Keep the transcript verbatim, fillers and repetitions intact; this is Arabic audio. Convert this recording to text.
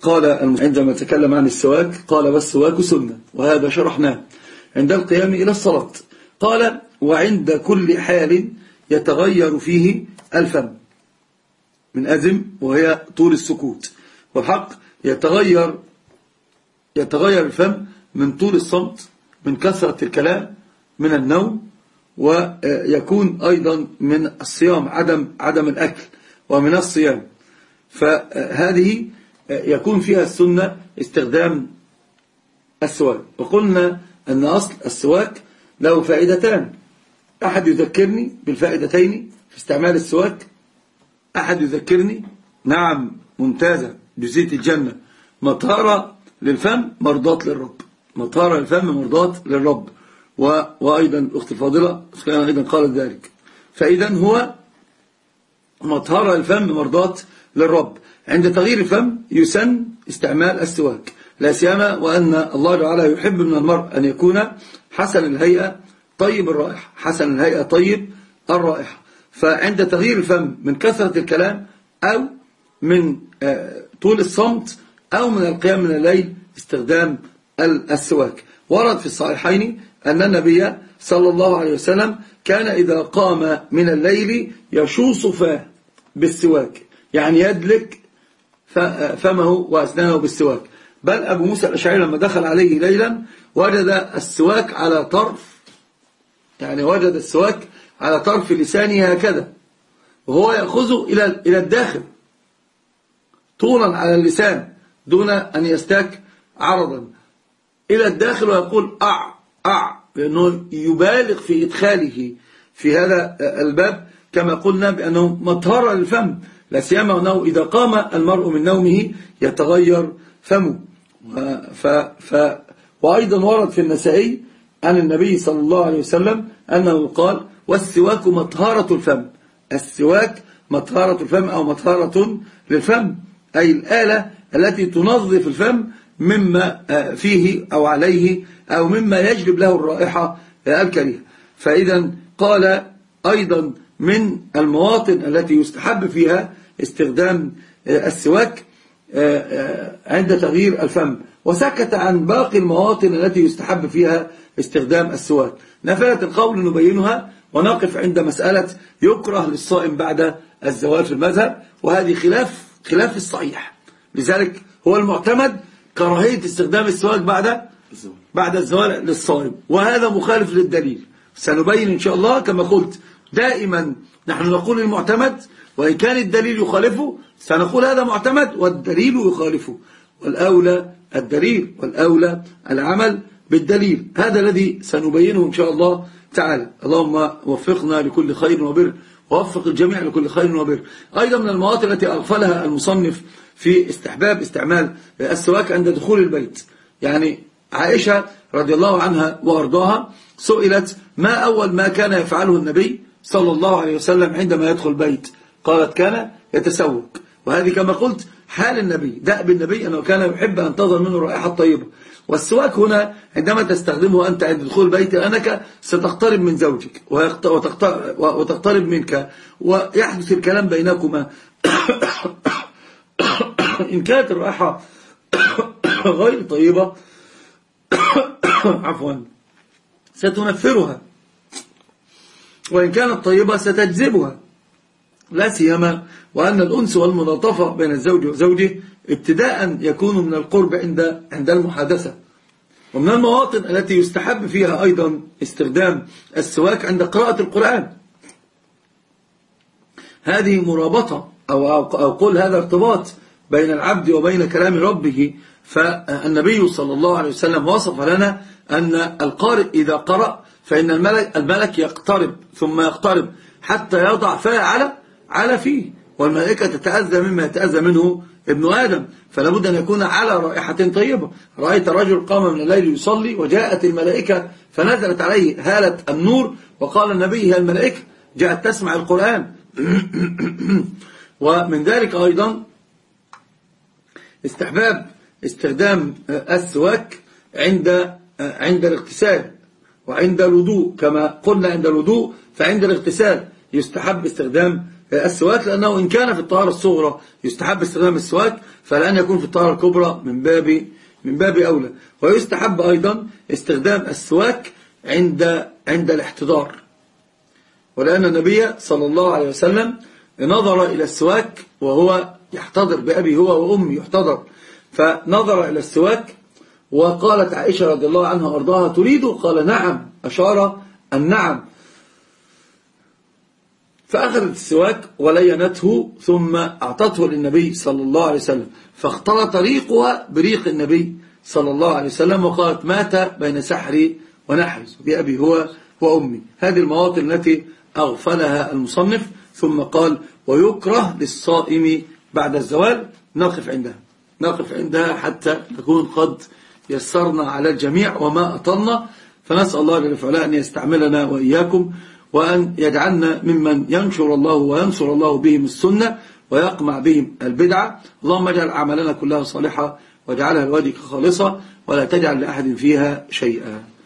قال عندما تكلم عن السواك قال والسواك سنة، وهذا شرحناه عند القيام إلى الصلاة. قال وعند كل حال يتغير فيه الفم من أزم وهي طول السكوت، والحق يتغير يتغير الفم من طول الصمت، من كثرة الكلام، من النوم، ويكون أيضا من الصيام عدم عدم الأكل ومن الصيام. فهذه يكون فيها السنة استخدام السواك. وقلنا أن أصل السواك له فائدتان، أحد يذكرني بالفائدتين في استعمال السواك. أحد يذكرني نعم ممتازة جزية الجنة، مطهرة للفم مرضات للرب، مطهرة للفم مرضات للرب. وأيضا الأخت الفاضلة أيضا قالت ذلك. فإذا هو مطهرة للفم مرضات للرب. عند تغيير الفم يسن استعمال السواك، لا سيما وأن الله تعالى يحب من المرء أن يكون حسن الهيئة طيب الرائحة، حسن الهيئة طيب الرائحة. فعند تغيير الفم من كثرة الكلام أو من طول الصمت أو من القيام من الليل استخدام السواك. ورد في الصحيحين أن النبي صلى الله عليه وسلم كان إذا قام من الليل يشوص فاه بالسواك، يعني يدلك فمه وأسنانه بالسواك. بل أبو موسى الأشعري لما دخل عليه ليلا وجد السواك على طرف، يعني وجد السواك على طرف لسانه هكذا، وهو يأخذه إلى إلى الداخل طولا على اللسان دون أن يستاك عرضا إلى الداخل، ويقول أع أع لأنه يبالغ في إدخاله في هذا الباب، كما قلنا بأنه مطهرة للفم، لا سيما أنه إذا قام المرء من نومه يتغير فمه. ف ف وأيضا ورد في النسائي عن النبي صلى الله عليه وسلم أنه قال والسواك مطهرة الفم. السواك مطهرة الفم أو مطهرة للفم، أي الآلة التي تنظف الفم مما فيه أو عليه أو مما يجلب له الرائحة الكريهة. فإذا قال أيضا من المواطن التي يستحب فيها استخدام السواك عند تغيير الفم، وسكت عن باقي المواطن التي يستحب فيها استخدام السواك. نفلة القول نبينها ونقف عند مسألة يكره للصائم بعد الزوال في المذهب، وهذه خلاف خلاف الصحيح. لذلك هو المعتمد كراهية استخدام السواك بعد بعد الزوال للصائم، وهذا مخالف للدليل. سنبين إن شاء الله كما قلت دائما نحن نقول المعتمد، وإن كان الدليل يخالفه سنقول هذا معتمد والدليل يخالفه، والأولى الدليل والأولى العمل بالدليل. هذا الذي سنبينه إن شاء الله تعالى. اللهم وفقنا لكل خير وبر، ووفق الجميع لكل خير وبر. أيضا من المواطن التي أغفلها المصنف في استحباب استعمال السواك عند دخول البيت. يعني عائشة رضي الله عنها وأرضاها سئلت ما أول ما كان يفعله النبي صلى الله عليه وسلم عندما يدخل البيت؟ قالت كان يتسوق. وهذه كما قلت حال النبي، دأب النبي أنه كان يحب أن تظهر منه الرائحة الطيبة. والسواك هنا عندما تستخدمه أنت عند دخول البيت أنك ستقترب من زوجك وتقترب منك ويحدث الكلام بينكما. إن كانت الرائحة غير طيبة عفوا ستنفرها، وإن كانت طيبة ستجذبها، لا سيما وأن الأنس والملاطفة بين الزوج وزوجه ابتداء يكون من القرب عند عند المحادثة. ومن المواطن التي يستحب فيها أيضا استخدام السواك عند قراءة القرآن. هذه مرابطة أو أو قل هذا ارتباط بين العبد وبين كلام ربه. فالنبي صلى الله عليه وسلم وصف لنا أن القارئ إذا قرأ فإن الملك, الملك يقترب ثم يقترب حتى يضع فاه على على فيه، والملائكة تتأذى مما يتأذى منه ابن آدم، فلا بد أن يكون على رائحة طيبة. رأيت رجل قام من الليل يصلي وجاءت الملائكة فنزلت عليه هالة النور، وقال النبي هي الملائكة جاءت تسمع القرآن. ومن ذلك أيضا استحباب استخدام السواك عند عند الاغتسال وعند الوضوء. كما قلنا عند الوضوء، فعند الاغتسال يستحب استخدام السواك، لأنه إن كان في الطهارة الصغرى يستحب استخدام السواك، فلأن يكون في الطهارة الكبرى من باب من باب أولى. ويستحب أيضا استخدام السواك عند عند الاحتضار، ولأن النبي صلى الله عليه وسلم نظر إلى السواك وهو يحتضر بأبي هو وأمي يحتضر، فنظر إلى السواك وقالت عائشة رضي الله عنها وأرضاها تريد؟ قال نعم، أشار النعم، فأخذت السواك ولينته ثم أعطته للنبي صلى الله عليه وسلم، فاختلط ريقها بريق النبي صلى الله عليه وسلم، وقالت مات بين سحري ونحري بأبي هو وأمي. هذه المواطن التي أغفلها المصنف، ثم قال ويكره للصائم بعد الزوال. نقف عندها نقف عندها حتى نكون قد يسرنا على الجميع وما أطلنا، فنسأل الله جل وعلا أن يستعملنا وإياكم، وأن يجعلنا ممن ينشر الله وينصر الله بهم السنة ويقمع بهم البدعة. اللهم اجعل أعمالنا كلها صالحة واجعلها لوجهك خالصة، ولا تجعل لأحد فيها شيئا.